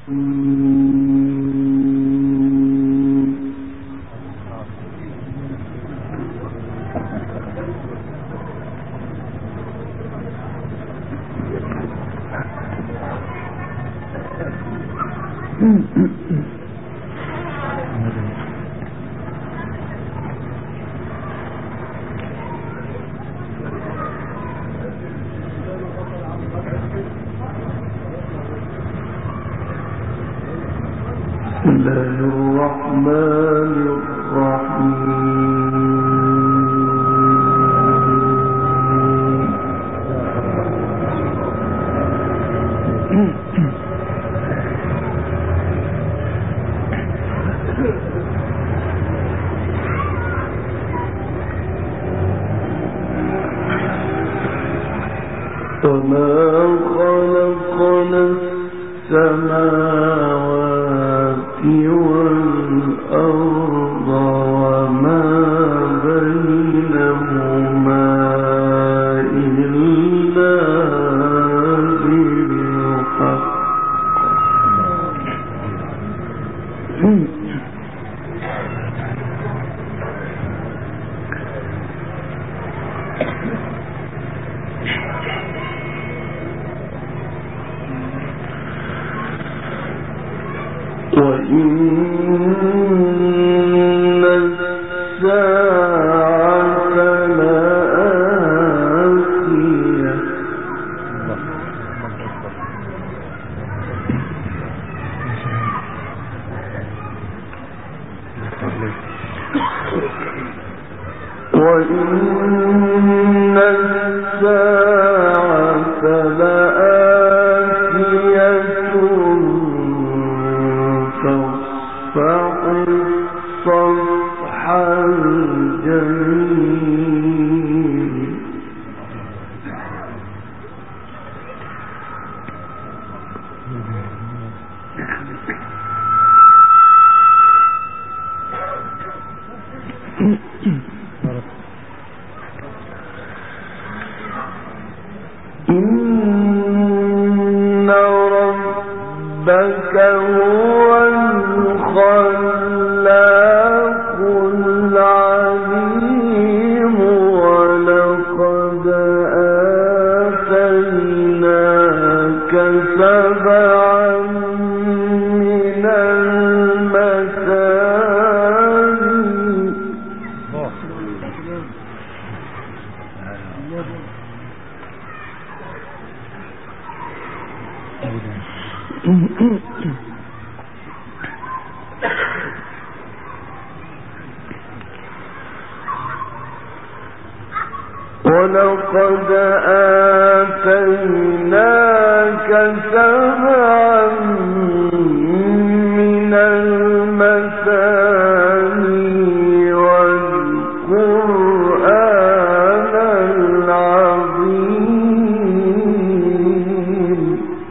ولقد آتيناك سبعا من المثاني والقرآن العظيم.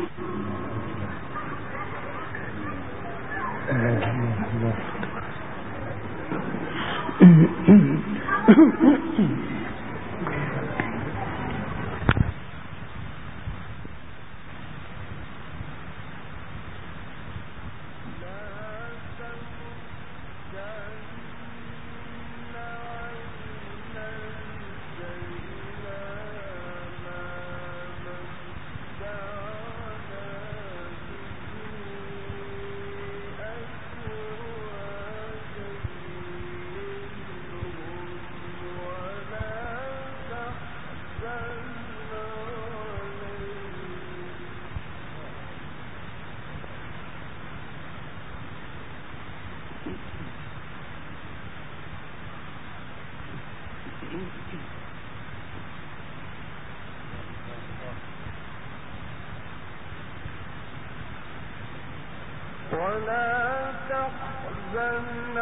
ولا تحزن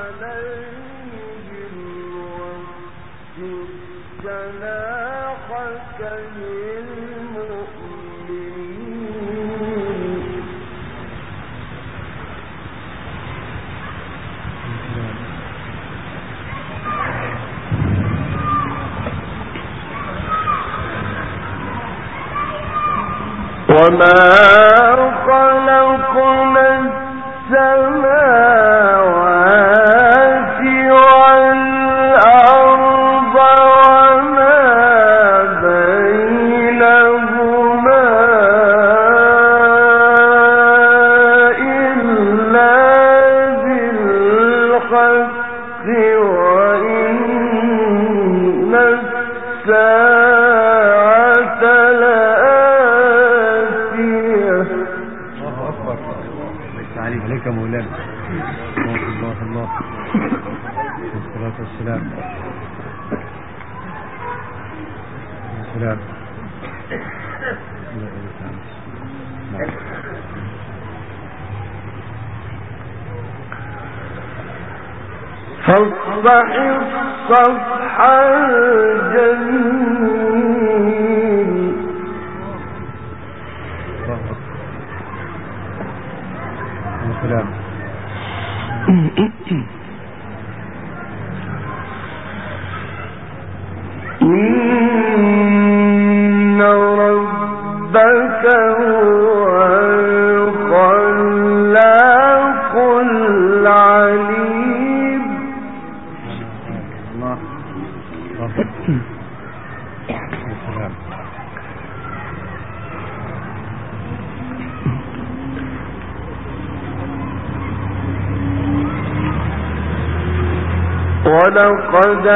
عليهم واخفض جناحك للمؤمنين. وما خلقنا أكبر. عليك مولانا. الله الله والصلاة والسلام. السلام. فاصفح الصفح الجميل. السلام. إن ربك هو الخلاق العليم. الله. السلام. ولقد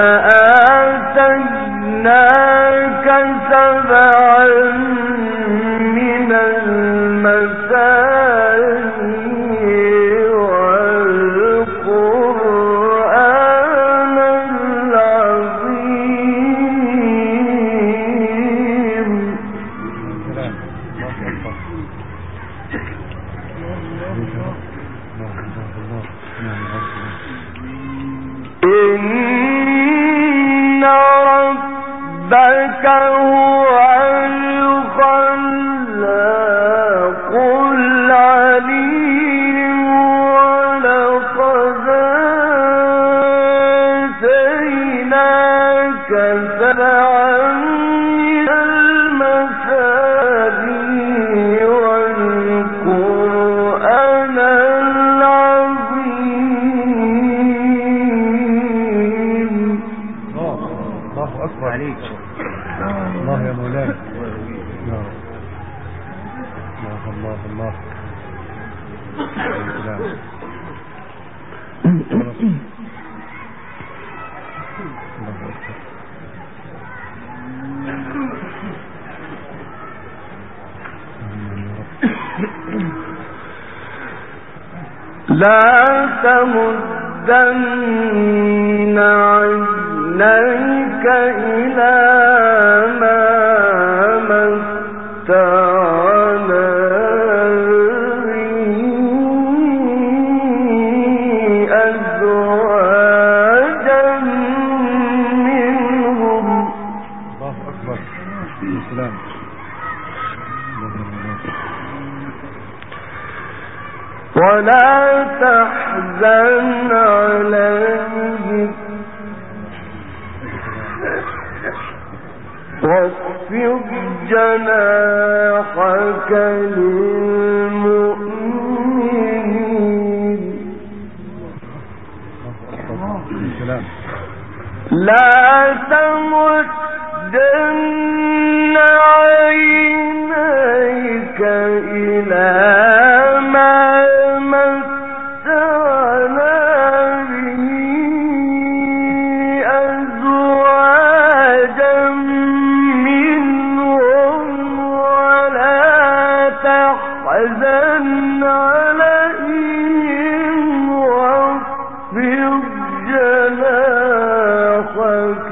آتيناك سبعا من المثاني والقرآن العظيم. إن ربك هو الخلاق العليم. ولقد آتيناك سبعا من المثاني والقرآن العظيم. الله أكبر عليك. الله يا مولانا. الله الله. السلام. لا تمدن عينيك إلى ما متعنا به أزواجا منهم. الله أكبر. السلام. ولا تحزن عليهم واخفض جناحك للمؤمنين. لا تمدن عينيك إلى ما متعنا به أزواجا منهم ولا تحزن عليهم واخفض جناحك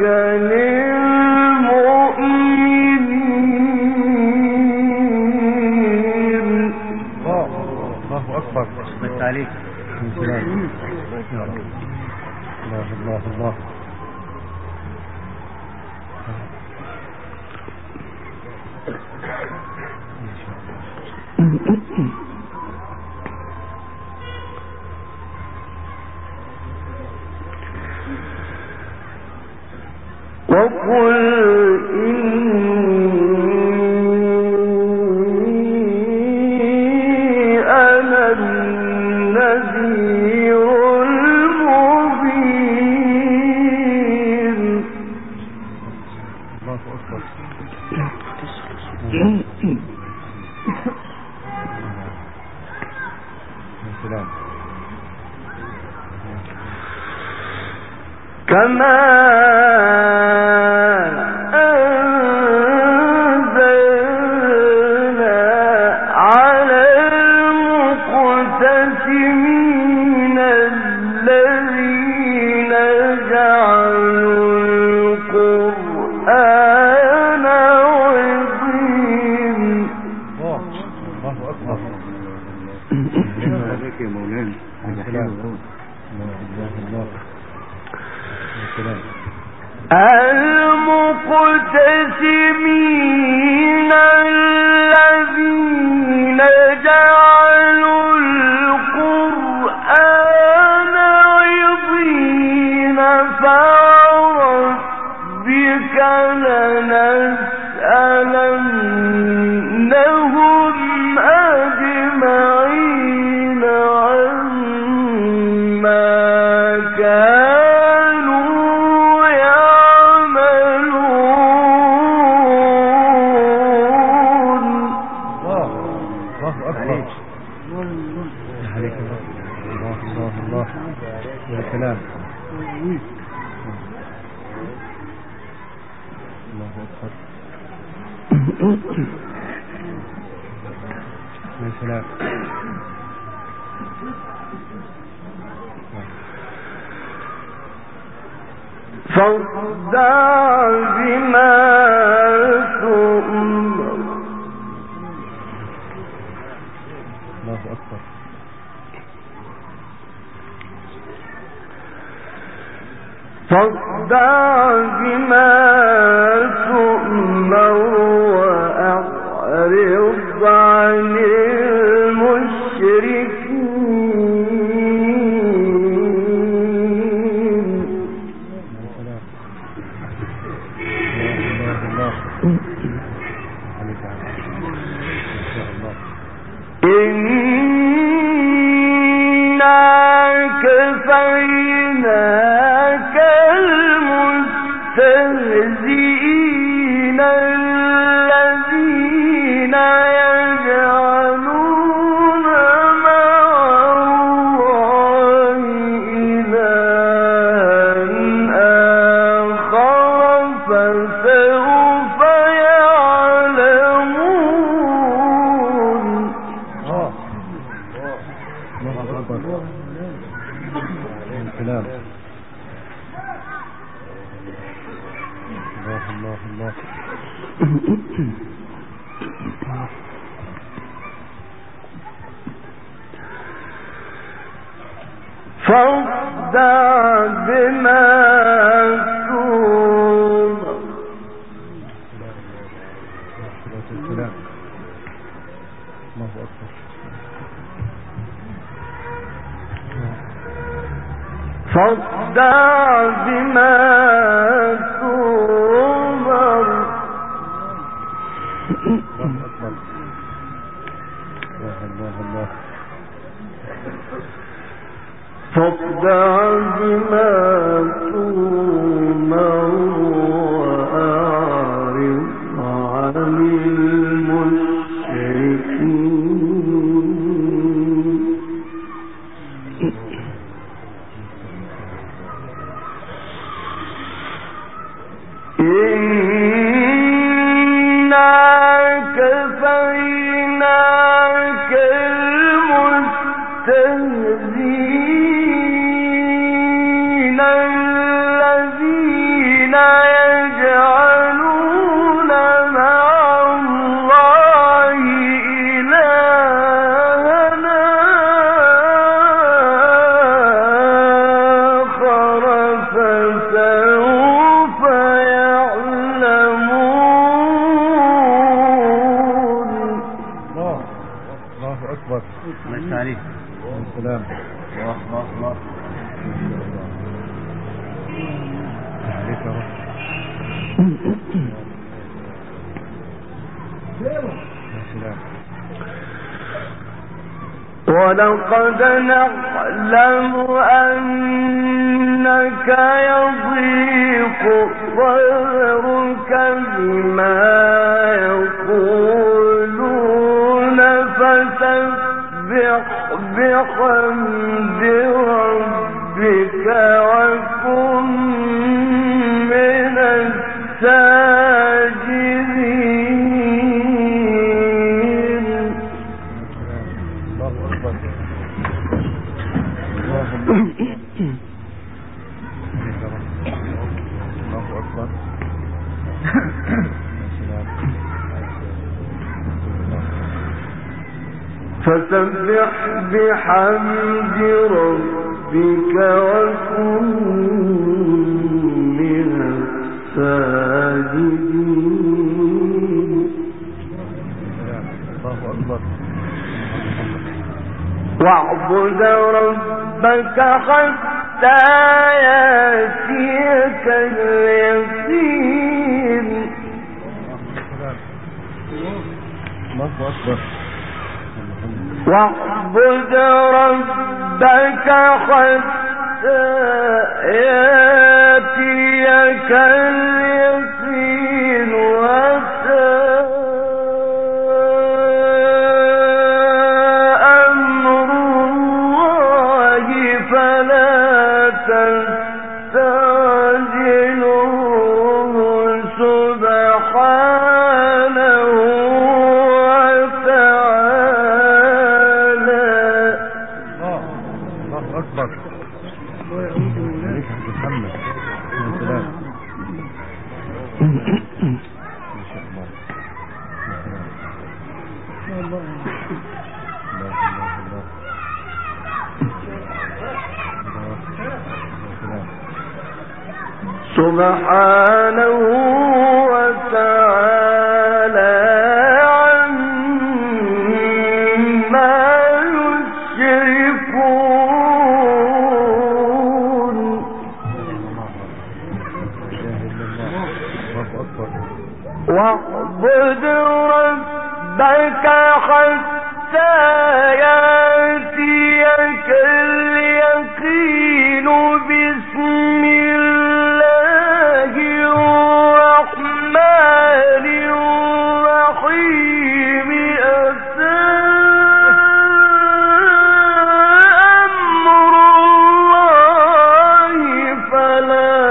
للمؤمنين. الله أكبر. بس عليك. السلام. الله الله الله. وقل إني أنا النذير المبين. الله أكبر. السلام. كما أنزلنا على المؤمنين عليك يا مولانا. السلام. الله. السلام. المقتسمين الذين جعلوا القرآن عضين فوربك لنسألنهم أجمعين عما كانوا يعملون. الله أكبر. عليك الله. الكلام. الله أكبر. السلام. فاصدع بما تؤمر. الله أكبر. فاصدع بما تؤمر وأعرض عن المشركين. إنا كفيناك المستهزئين الذين يجعلون مع الله إلها آخر فسوف يعلمون. الله أكبر. الكلام. الله. فاصدع بما تؤمر. الكلام. الله أكبر. فاصدع بما تؤمر. الله أكبر. الله. فاصدع بما تؤمر وأعرض عن المشركين. إنا كفيناك المستهزئين الذين يجعلون مع الله إلها آخر فسوف يعلمون. الله أكبر. الله عليك. السلام. الله. عليك يا رب. السلام. ولقد نعلم أنك يضيق صدرك بما يقولون فسبح بحمد ربك وكن من الساجدين. الله أكبر. الله أكبر. فسبح بحمد ربك وكن من الساجدين. الله أكبر. واعبد ربك حتى يأتيك اليقين. الله أكبر. واعبد ربك حتى يأتيك اليقين أمر الله فلا تستعجلوه سبحانه وتعالى. الله أكبر. عليك محمد. يا سلام. ما شاء الله. يا سلام. الله الله الله. سبحانه وتعالى عما يشركون. واعبد ربك حتى يأتيك اليقين. بسم الله الرحمن الرحيم. أتى أمر الله فلا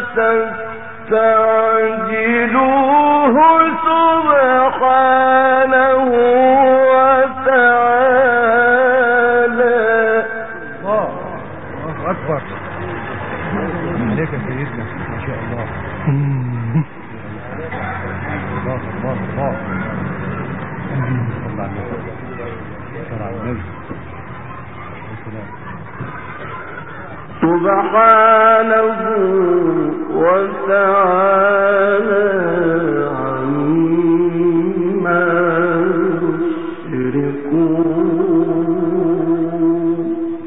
تستعجلوه سبحانه وتعالى. الله أكبر. عليك يا سيدنا. ما شاء الله. الله الله الله. صلى على النبي. صلى على النبي. سبحانه وتعالى عما يشركون.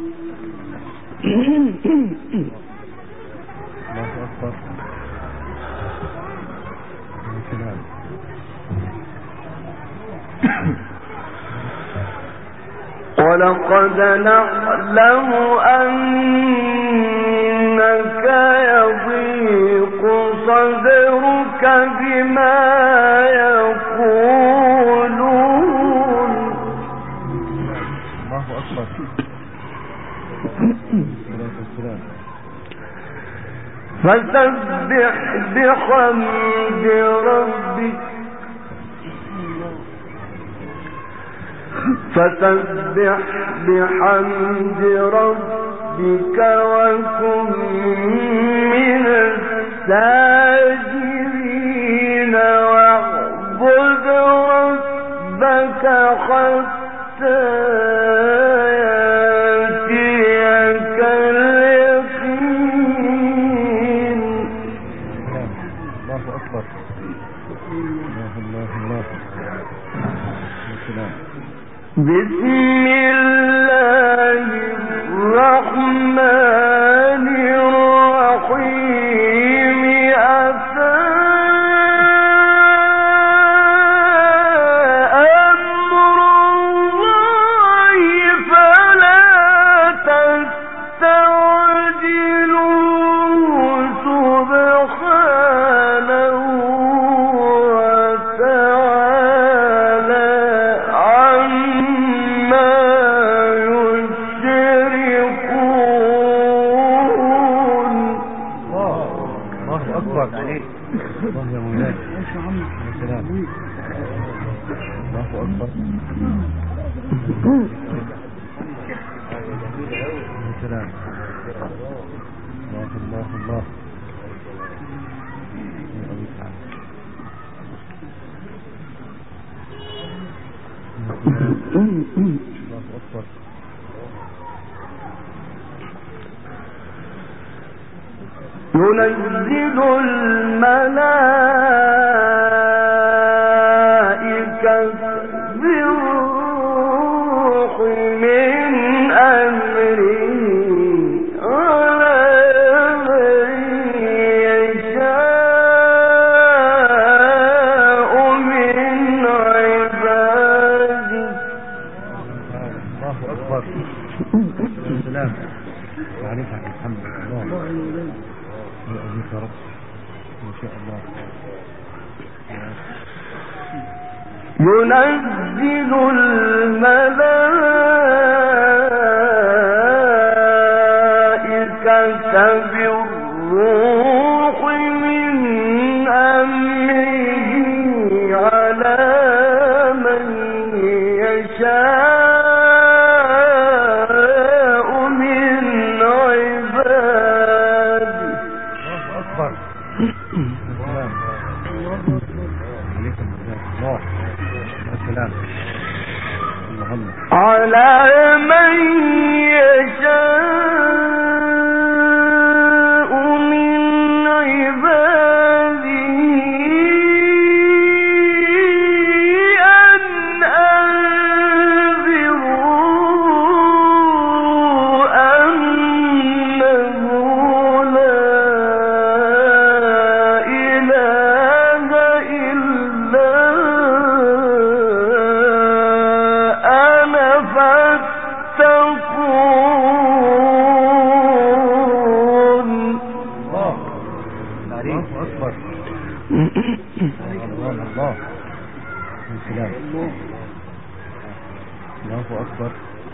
الله أكبر. يا سلام. ولقد نعلم أنك يضيق صدرك بما يقولون. الله أكبر. السلام. فسبح بحمد ربك وكن من الساجدين. واعبد ربك حتى يأتيك اليقين. الله أكبر. الله الله الله. السلام. بسم الله الرحمن الرحيم. أتى أمر الله فلا تستعجلوه سبحانه وتعالى عما يشركون. الله أكبر. الله يا مولاي. يا سلام. الله أكبر. يا سلام. الله الله الله. يا ينزل الملائكة بالروح من أمره على من يشاء من عباده. الله أكبر. السلام عليك الحمد لله. يا أبيك رب إن شاء الله. ينزل الملائكة بالروح من أمره على من يشاء من عباده. الله أكبر. السلام عليكم الله. السلام اللهم على من يشاء من عباده أن أنذروا أنه لا إله إلا أنا فاتقون. الله أكبر. الله السلام الله أكبر.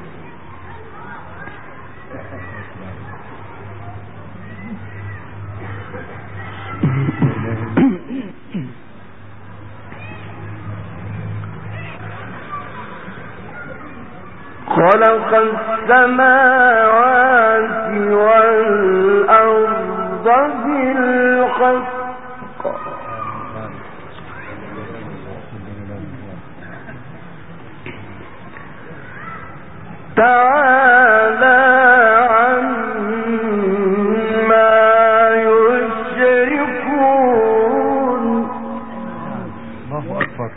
خلق السماوات والأرض بالحق تعالى عما يشركون. الله أكبر.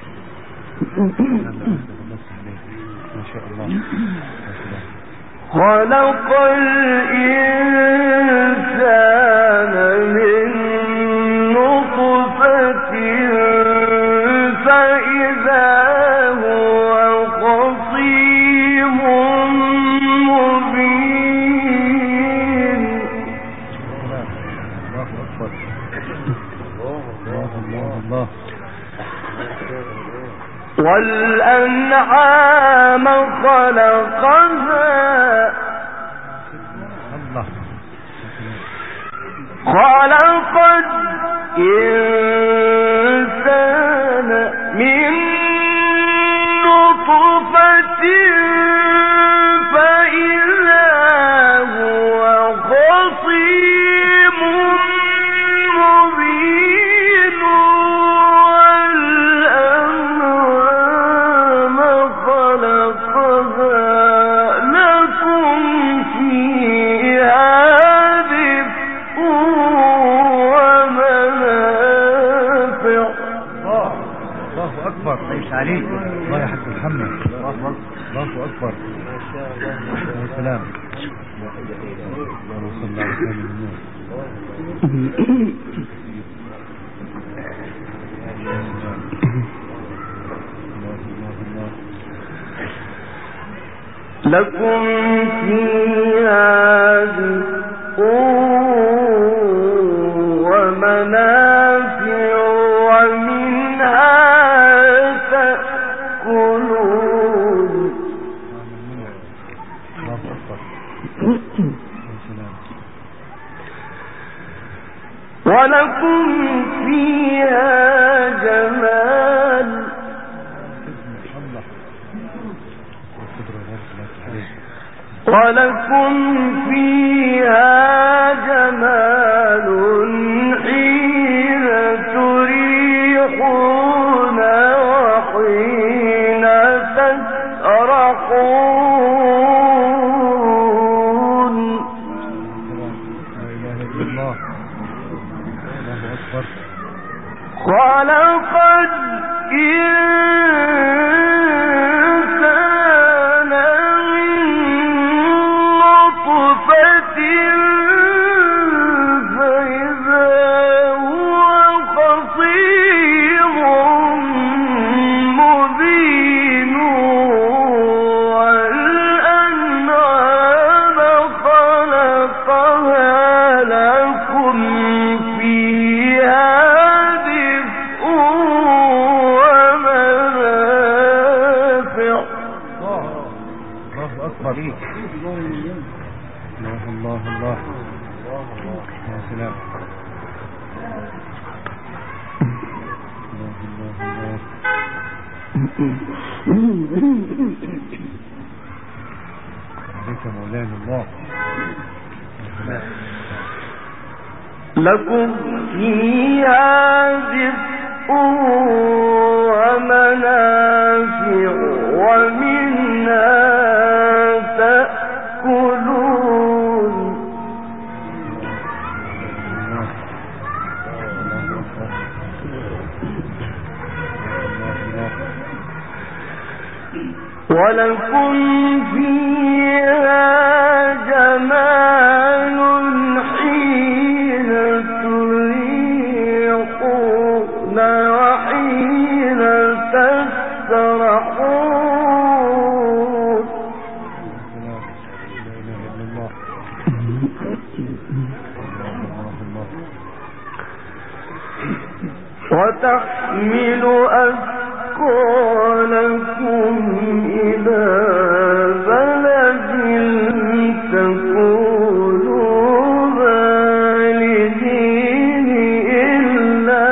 ما شاء الله. خلق الإنسان من نطفة فإذا هو خصيم مبين. الله أكبر. الله والأنعام خلقها خلق الإنسان من نطفة فإذا هو خصيم مبين. والأنعام خلقها لكم فيها دفء ومنافع. الله أكبر. عيش عليك. الله يحق محمد. الله أكبر. السلام. اللهم صل على سيدنا محمد. لكم فيها دفء ومنافع ومنها تأكلون. الله أكبر. ولكم فيها جمال ولكم فيها جمال حين تريحون وحين تسرحون. أكبر. الله الله الله. يا سلام. الله الله الله. عليك مولانا الله. لكم فيها دفء ومنافع ومنها تأكلون. ولكم فيها جمال حين تريحون وحين تسرحون. وتحمل أثقالكم إلى بلد تكونوا بالغين إلا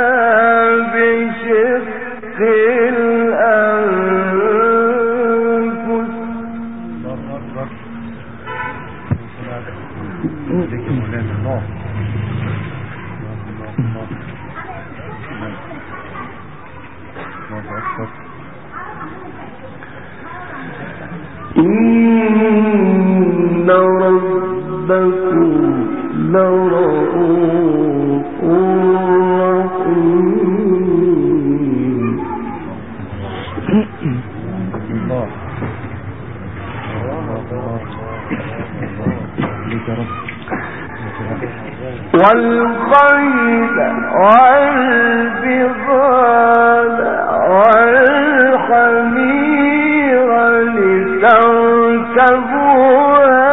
بشق الأنفس. الله أكبر. عليك مولانا الله. الله أكبر. إن ربكم لرؤوف رحيم. الله. عليك رب. والخيل والبغال والحمير لتركبوها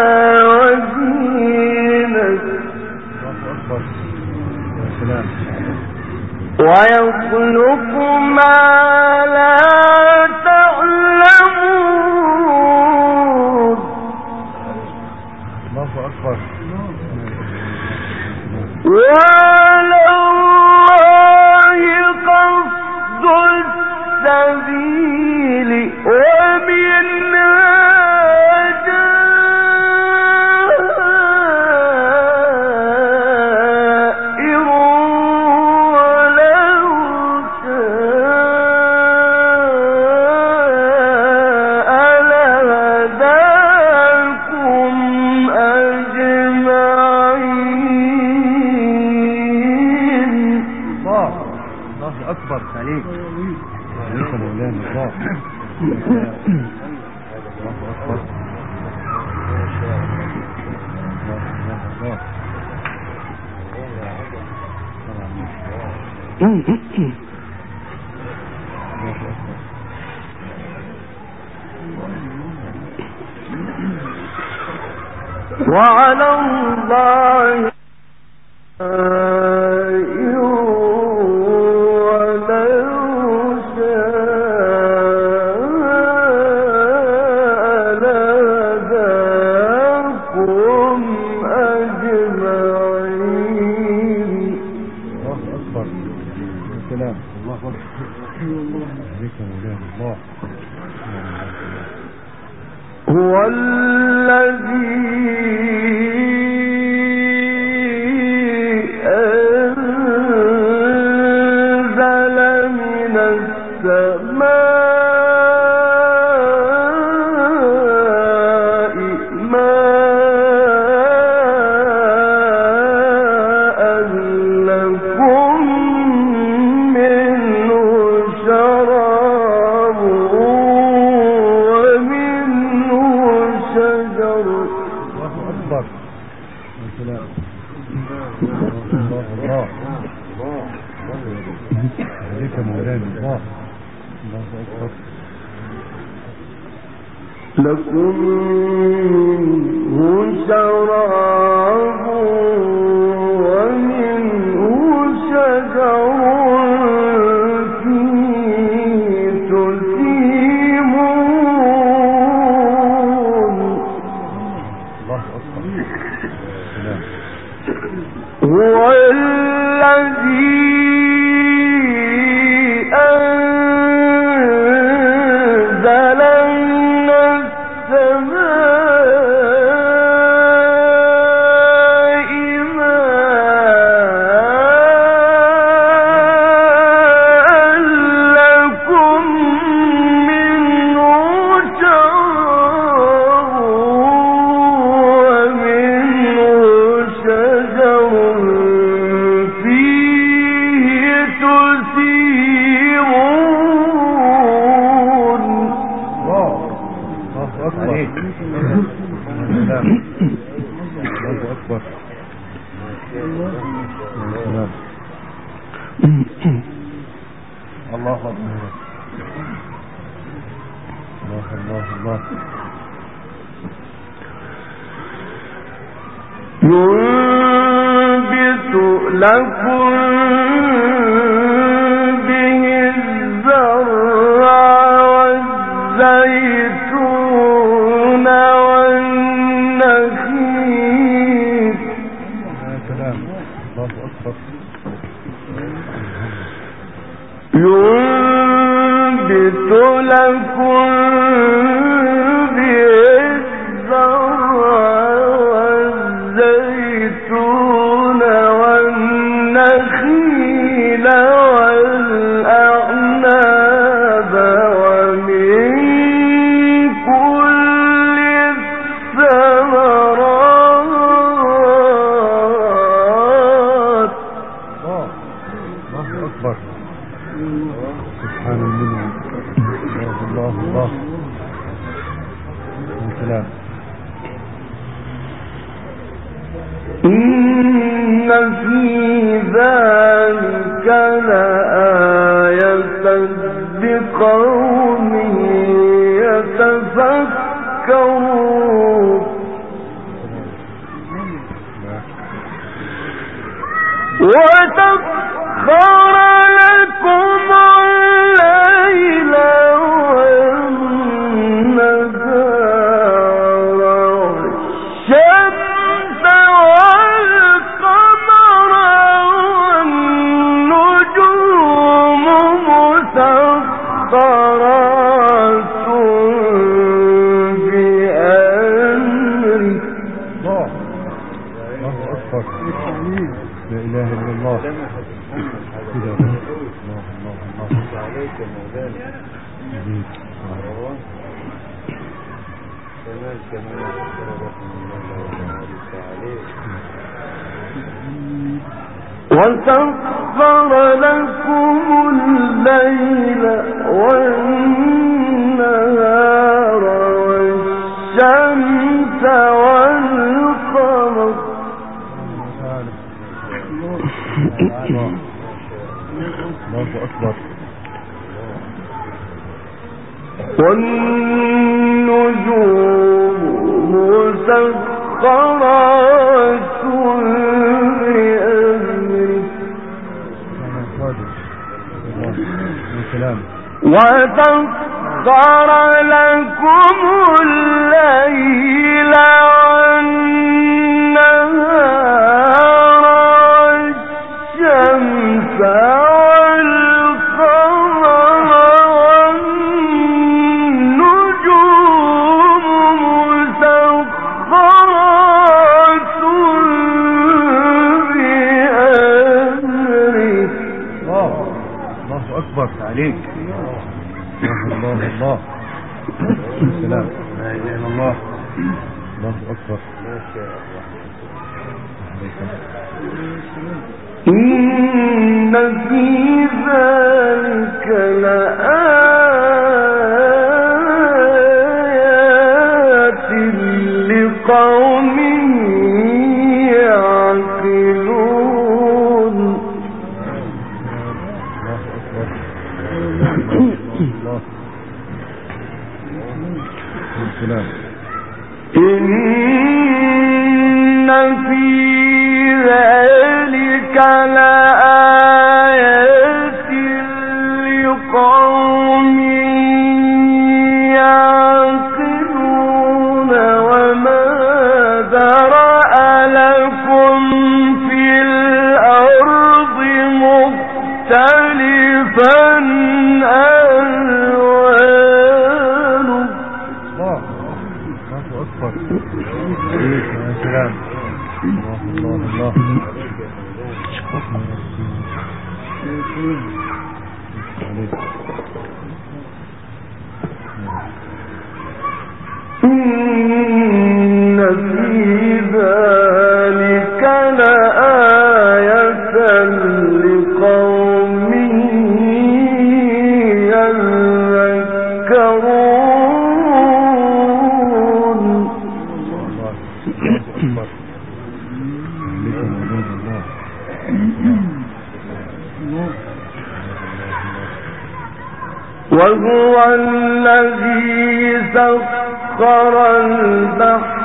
وزينة. ويخلق ما لا تعلمون. الله أكبر. وعلى الله قصد السبيل ومنها جائر ولو شاء لهداكم أجمعين. الله أكبر. عليك مولانا الله. الله أكبر. وعلى الله هو الذي أنزل من السماء ماء لكم منه شراب عليك مولانا الله. الله أكبر. لكم منه شراب ومنه شجر فيه تسيمون. الله أكبر. الله أكبر. الله الله الله. ينبت لكم به الزرع والزيتون والنخيل. يا سلام. الله أكبر. ينبت لكم سبحان المنعم. الله الله. يا سلام. إن في ذلك لآية لقوم يتفكرون. وسخر لكم الليل والنهار والشمس والقمر والنجوم مسخرات بأمره. الله أكبر. لا إله إلا الله. الله الله الله عليك مولانا. وسخر لكم الليل والنهار والشمس والقمر. الله أكبر. والنجوم مسخرات بأمره. وسخر لكم الليل والنهار والشمس والقمر والنجوم مسخرات بأمره. الله أكبر عليك. الله الله. السلام. لا إله إلا الله. الله أكبر. ما شاء الله. إن في ذلك لآيات لقوم يعقلون. إن في ذلك لآيات لقوم يعقلون. وما ذرأ لكم في الأرض مختلفا ألوانه. الله أكبر. يا سلام. الله الله الله. إن في ذلك لآية لقوم يذكرون. وهو الذي سخر البحر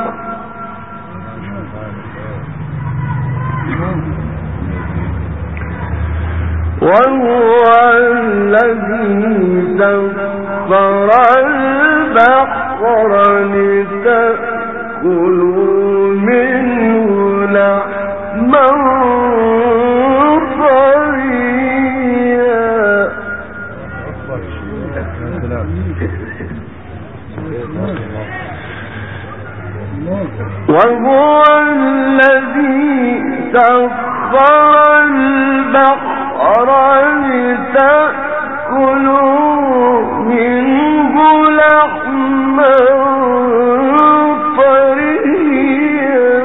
وهو الذي سخر البحر لتأكلوا منه لحما وهو الذي سخر البحر لتأكلوا منه لحما طريا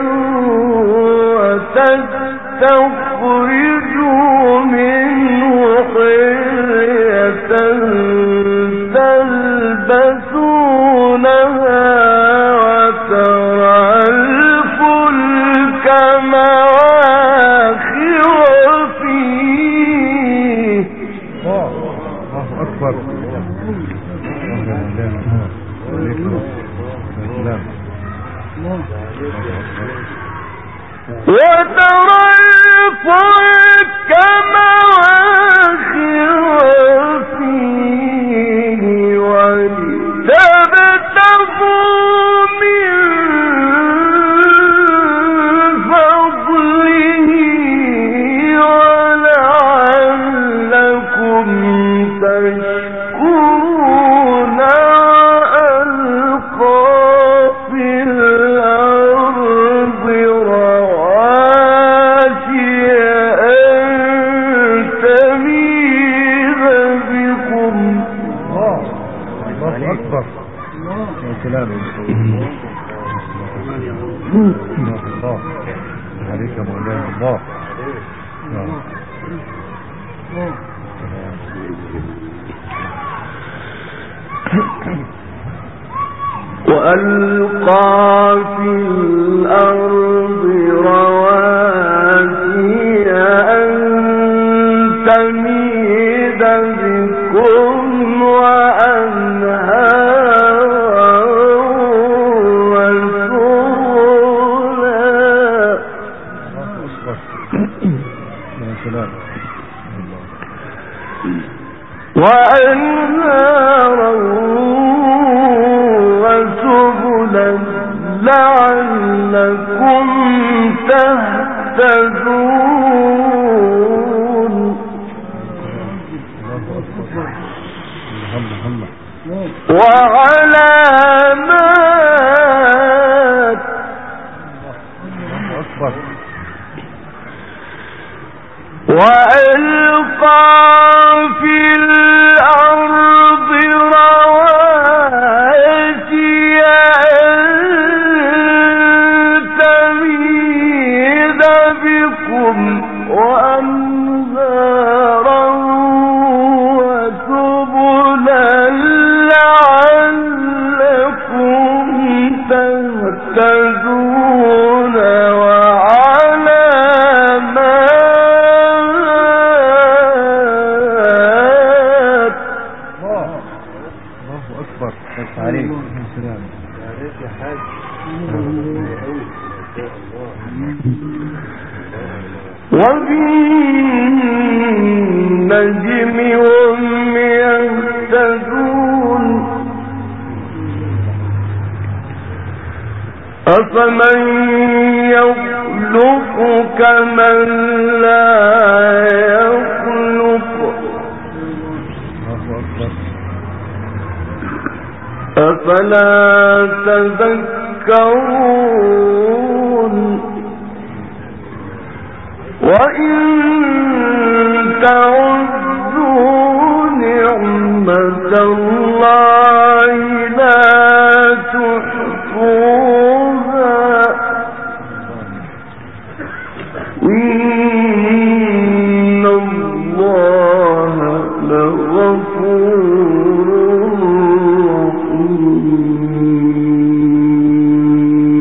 وتستخرجوا منه حلية تلبسونها وترى الفلك مواخر فيه ولتبتغوا من فضله ولعلكم تشكرون ألقى في الأرض عليك مولانا الله وألقى في الأرض رواسي أن تميد بكم وأنهارا وسبلا لعلكم تهتدون وعلامات وألقى في الأرض رواسي أن تميد بكم وأنهارا وسبلا لعلكم تهتدون وبالنجم هم يهتدون أفمن يخلق كمن لا يخلق أفلا تذكرون وإن تعدوا نعمة الله لا تحصوها إن